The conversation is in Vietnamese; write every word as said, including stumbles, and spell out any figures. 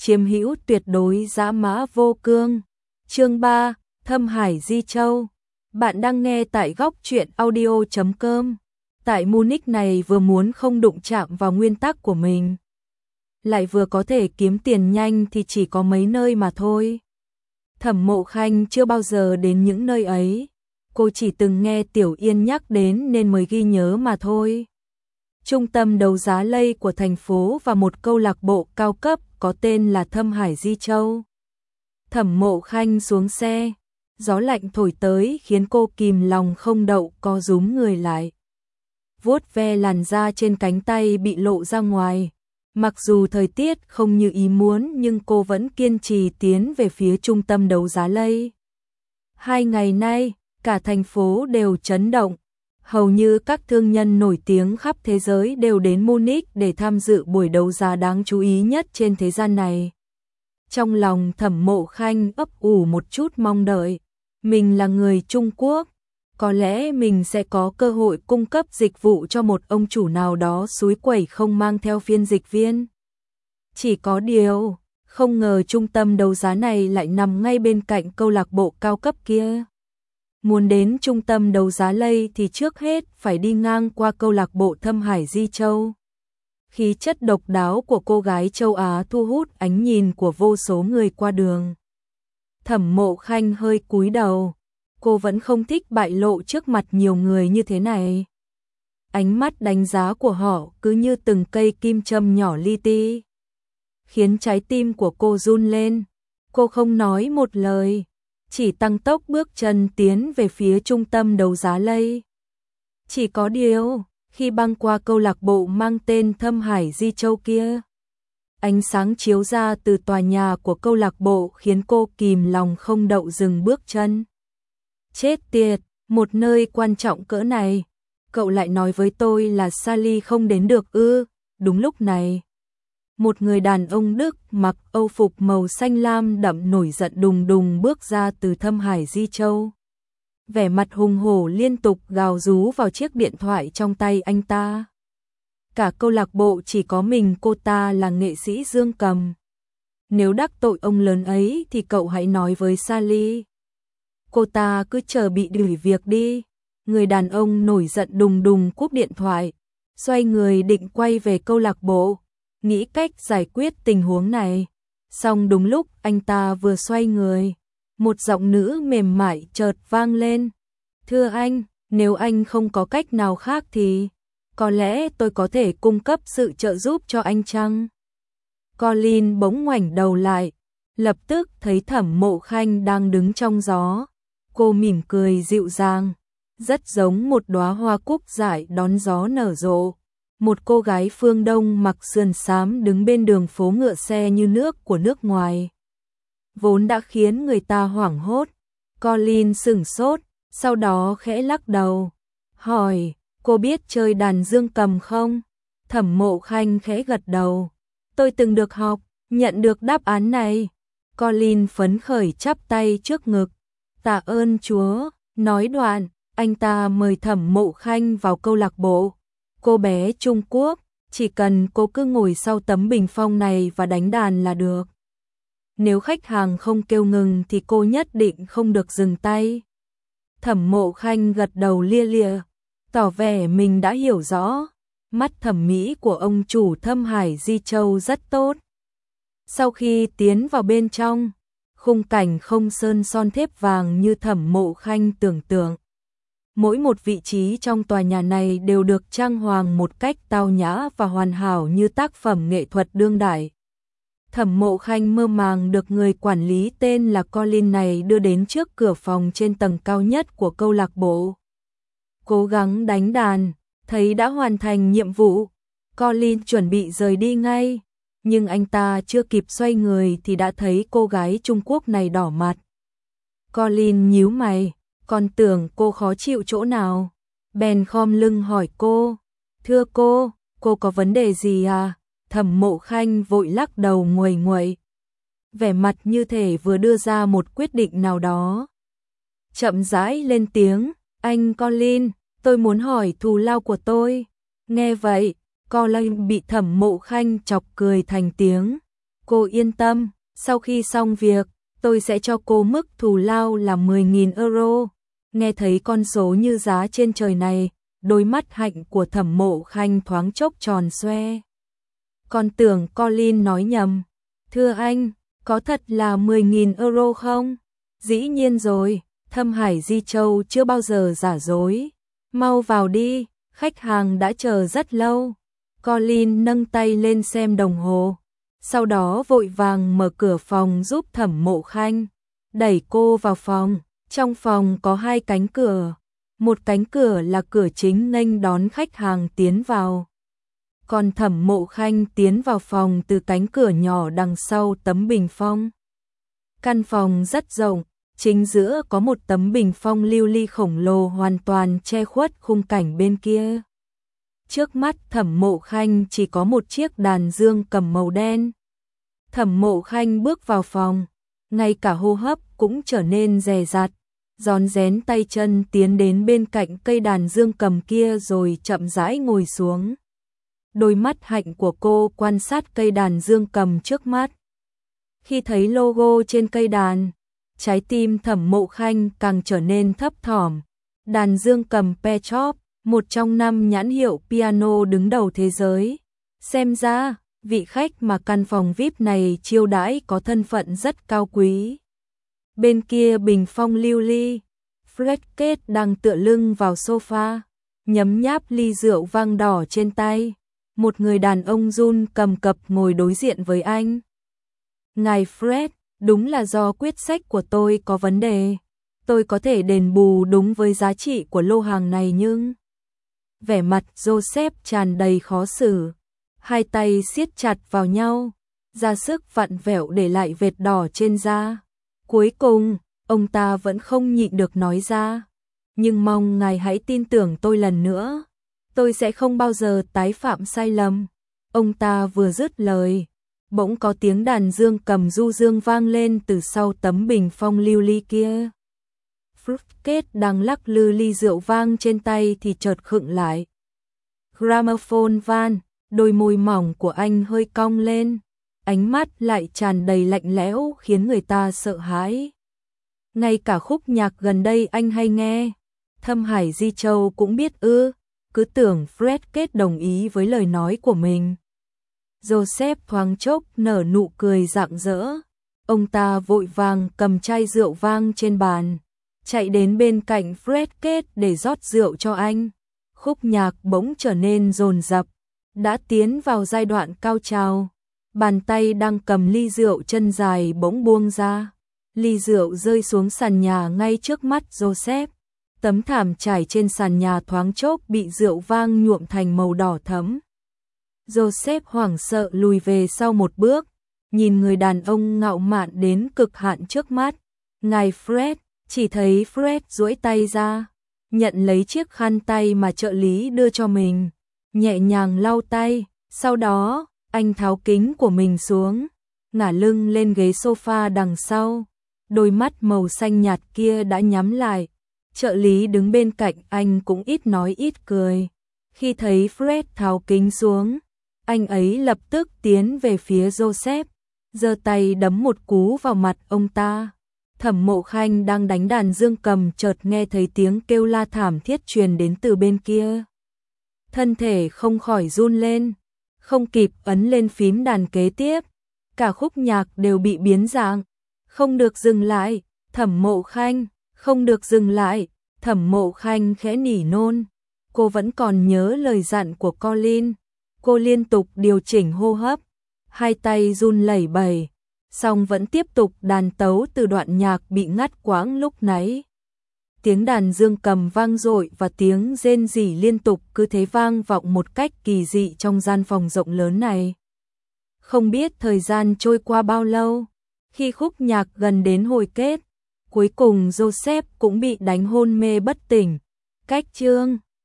chiếm hữu tuyệt đối dã mã vô cương. Chương ba, Thâm Hải Di Châu. Bạn đang nghe tại góc truyện audio chấm com. Tại Munich này vừa muốn không đụng chạm vào nguyên tắc của mình, lại vừa có thể kiếm tiền nhanh thì chỉ có mấy nơi mà thôi. Thẩm Mộ Khanh chưa bao giờ đến những nơi ấy, cô chỉ từng nghe Tiểu Yên nhắc đến nên mới ghi nhớ mà thôi. Trung tâm đấu giá lây của thành phố và một câu lạc bộ cao cấp có tên là Thâm Hải Di Châu. Thẩm Mộ Khanh xuống xe, gió lạnh thổi tới khiến cô kìm lòng không đậu co rúm người lại. Vuốt ve làn da trên cánh tay bị lộ ra ngoài. Mặc dù thời tiết không như ý muốn nhưng cô vẫn kiên trì tiến về phía trung tâm đấu giá lây. Hai ngày nay, cả thành phố đều chấn động. Hầu như các thương nhân nổi tiếng khắp thế giới đều đến Munich để tham dự buổi đấu giá đáng chú ý nhất trên thế gian này. Trong lòng Thẩm Mộ Khanh ấp ủ một chút mong đợi. Mình là người Trung Quốc, có lẽ mình sẽ có cơ hội cung cấp dịch vụ cho một ông chủ nào đó xúi quẩy không mang theo phiên dịch viên. Chỉ có điều, không ngờ trung tâm đấu giá này lại nằm ngay bên cạnh câu lạc bộ cao cấp kia. Muốn đến trung tâm đấu giá lây thì trước hết phải đi ngang qua câu lạc bộ Thâm Hải Di Châu. Khí chất độc đáo của cô gái châu Á thu hút ánh nhìn của vô số người qua đường. Thẩm Mộ Khanh hơi cúi đầu, cô vẫn không thích bại lộ trước mặt nhiều người như thế này. Ánh mắt đánh giá của họ cứ như từng cây kim châm nhỏ li ti, khiến trái tim của cô run lên. Cô không nói một lời, chỉ tăng tốc bước chân tiến về phía trung tâm đấu giá lây. Chỉ có điều, khi băng qua câu lạc bộ mang tên Thâm Hải Di Châu kia, ánh sáng chiếu ra từ tòa nhà của câu lạc bộ khiến cô kìm lòng không đậu dừng bước chân. Chết tiệt, một nơi quan trọng cỡ này, cậu lại nói với tôi là Sally không đến được ư? Đúng lúc này, một người đàn ông Đức mặc âu phục màu xanh lam đậm nổi giận đùng đùng bước ra từ Thâm Hải Di Châu. Vẻ mặt hùng hổ liên tục gào rú vào chiếc điện thoại trong tay anh ta. Cả câu lạc bộ chỉ có mình cô ta là nghệ sĩ dương cầm. Nếu đắc tội ông lớn ấy thì cậu hãy nói với Sally. Cô ta cứ chờ bị đuổi việc đi. Người đàn ông nổi giận đùng đùng cúp điện thoại, xoay người định quay về câu lạc bộ, nghĩ cách giải quyết tình huống này. Xong đúng lúc anh ta vừa xoay người, một giọng nữ mềm mại chợt vang lên. Thưa anh, nếu anh không có cách nào khác thì có lẽ tôi có thể cung cấp sự trợ giúp cho anh chăng? Colin bỗng ngoảnh đầu lại, lập tức thấy Thẩm Mộ Khanh đang đứng trong gió. Cô mỉm cười dịu dàng, rất giống một đóa hoa cúc dại đón gió nở rộ. Một cô gái phương Đông mặc sườn xám đứng bên đường phố ngựa xe như nước của nước ngoài, vốn đã khiến người ta hoảng hốt. Colin sửng sốt, sau đó khẽ lắc đầu, hỏi, cô biết chơi đàn dương cầm không? Thẩm Mộ Khanh khẽ gật đầu, tôi từng được học. Nhận được đáp án này, Colin phấn khởi chắp tay trước ngực, tạ ơn Chúa. Nói đoạn, anh ta mời Thẩm Mộ Khanh vào câu lạc bộ. Cô bé Trung Quốc, chỉ cần cô cứ ngồi sau tấm bình phong này và đánh đàn là được. Nếu khách hàng không kêu ngừng thì cô nhất định không được dừng tay. Thẩm Mộ Khanh gật đầu lia lịa, tỏ vẻ mình đã hiểu rõ. Mắt thẩm mỹ của ông chủ Thâm Hải Di Châu rất tốt. Sau khi tiến vào bên trong, khung cảnh không sơn son thép vàng như Thẩm Mộ Khanh tưởng tượng. Mỗi một vị trí trong tòa nhà này đều được trang hoàng một cách tao nhã và hoàn hảo như tác phẩm nghệ thuật đương đại. Thẩm Mộ Khanh mơ màng được người quản lý tên là Colin này đưa đến trước cửa phòng trên tầng cao nhất của câu lạc bộ. Cố gắng đánh đàn, thấy đã hoàn thành nhiệm vụ, Colin chuẩn bị rời đi ngay, nhưng anh ta chưa kịp xoay người thì đã thấy cô gái Trung Quốc này đỏ mặt. Colin nhíu mày, còn tưởng cô khó chịu chỗ nào, bèn khom lưng hỏi cô, thưa cô, cô có vấn đề gì à? Thẩm Mộ Khanh vội lắc đầu nguầy nguậy, vẻ mặt như thể vừa đưa ra một quyết định nào đó. Chậm rãi lên tiếng, anh Colin, tôi muốn hỏi thù lao của tôi. Nghe vậy, Colin bị Thẩm Mộ Khanh chọc cười thành tiếng. Cô yên tâm, sau khi xong việc, tôi sẽ cho cô mức thù lao là mười nghìn euro. Nghe thấy con số như giá trên trời này, đôi mắt hạnh của Thẩm Mộ Khanh thoáng chốc tròn xoe. Còn tưởng Colin nói nhầm. Thưa anh, có thật là mười nghìn euro không? Dĩ nhiên rồi, Thâm Hải Di Châu chưa bao giờ giả dối. Mau vào đi, khách hàng đã chờ rất lâu. Colin nâng tay lên xem đồng hồ. Sau đó vội vàng mở cửa phòng giúp Thẩm Mộ Khanh. Đẩy cô vào phòng. Trong phòng có hai cánh cửa. Một cánh cửa là cửa chính nghênh đón khách hàng tiến vào. Còn Thẩm Mộ Khanh tiến vào phòng từ cánh cửa nhỏ đằng sau tấm bình phong. Căn phòng rất rộng, chính giữa có một tấm bình phong lưu ly khổng lồ hoàn toàn che khuất khung cảnh bên kia. Trước mắt Thẩm Mộ Khanh chỉ có một chiếc đàn dương cầm màu đen. Thẩm Mộ Khanh bước vào phòng, ngay cả hô hấp cũng trở nên dè dặt, rón rén tay chân tiến đến bên cạnh cây đàn dương cầm kia rồi chậm rãi ngồi xuống. Đôi mắt hạnh của cô quan sát cây đàn dương cầm trước mắt. Khi thấy logo trên cây đàn, trái tim Thẩm Mộ Khanh càng trở nên thấp thỏm. Đàn dương cầm Petrov, một trong năm nhãn hiệu piano đứng đầu thế giới. Xem ra, vị khách mà căn phòng vi ai pi này chiêu đãi có thân phận rất cao quý. Bên kia bình phong lưu ly, Fred Kết đang tựa lưng vào sofa, nhấm nháp ly rượu vang đỏ trên tay. Một người đàn ông run cầm cập ngồi đối diện với anh. Ngài Fred, đúng là do quyết sách của tôi có vấn đề. Tôi có thể đền bù đúng với giá trị của lô hàng này nhưng... Vẻ mặt Joseph tràn đầy khó xử. Hai tay siết chặt vào nhau, ra sức vặn vẹo để lại vệt đỏ trên da. Cuối cùng, ông ta vẫn không nhịn được nói ra. Nhưng mong ngài hãy tin tưởng tôi lần nữa. Tôi sẽ không bao giờ tái phạm sai lầm. Ông ta vừa dứt lời, bỗng có tiếng đàn dương cầm du dương vang lên từ sau tấm bình phong lưu ly kia. Kết đang lắc lư ly rượu vang trên tay thì chợt khựng lại. Gramophone van, đôi môi mỏng của anh hơi cong lên, ánh mắt lại tràn đầy lạnh lẽo khiến người ta sợ hãi. Ngay cả khúc nhạc gần đây anh hay nghe, Thâm Hải Di Châu cũng biết ư? Cứ tưởng Fred Kết đồng ý với lời nói của mình. Joseph thoáng chốc nở nụ cười rạng rỡ. Ông ta vội vàng cầm chai rượu vang trên bàn, chạy đến bên cạnh Fred Kết để rót rượu cho anh. Khúc nhạc bỗng trở nên dồn dập, đã tiến vào giai đoạn cao trào. Bàn tay đang cầm ly rượu chân dài bỗng buông ra. Ly rượu rơi xuống sàn nhà ngay trước mắt Joseph. Tấm thảm trải trên sàn nhà thoáng chốc bị rượu vang nhuộm thành màu đỏ thẫm. Joseph hoảng sợ lùi về sau một bước, nhìn người đàn ông ngạo mạn đến cực hạn trước mắt. Ngài Fred, chỉ thấy Fred duỗi tay ra, nhận lấy chiếc khăn tay mà trợ lý đưa cho mình, nhẹ nhàng lau tay, sau đó, anh tháo kính của mình xuống, ngả lưng lên ghế sofa đằng sau, đôi mắt màu xanh nhạt kia đã nhắm lại. Trợ lý đứng bên cạnh anh cũng ít nói ít cười. Khi thấy Fred tháo kính xuống, anh ấy lập tức tiến về phía Joseph, giơ tay đấm một cú vào mặt ông ta. Thẩm Mộ Khanh đang đánh đàn dương cầm chợt nghe thấy tiếng kêu la thảm thiết truyền đến từ bên kia. Thân thể không khỏi run lên, không kịp ấn lên phím đàn kế tiếp, cả khúc nhạc đều bị biến dạng. Không được dừng lại, Thẩm Mộ Khanh, không được dừng lại. Thẩm Mộ Khanh khẽ nỉ nôn. Cô vẫn còn nhớ lời dặn của Colin. Cô liên tục điều chỉnh hô hấp, hai tay run lẩy bẩy, song vẫn tiếp tục đàn tấu từ đoạn nhạc bị ngắt quãng lúc nãy. Tiếng đàn dương cầm vang dội và tiếng rên rỉ liên tục cứ thế vang vọng một cách kỳ dị trong gian phòng rộng lớn này. Không biết thời gian trôi qua bao lâu, khi khúc nhạc gần đến hồi kết, cuối cùng Joseph cũng bị đánh hôn mê bất tỉnh. Cách chương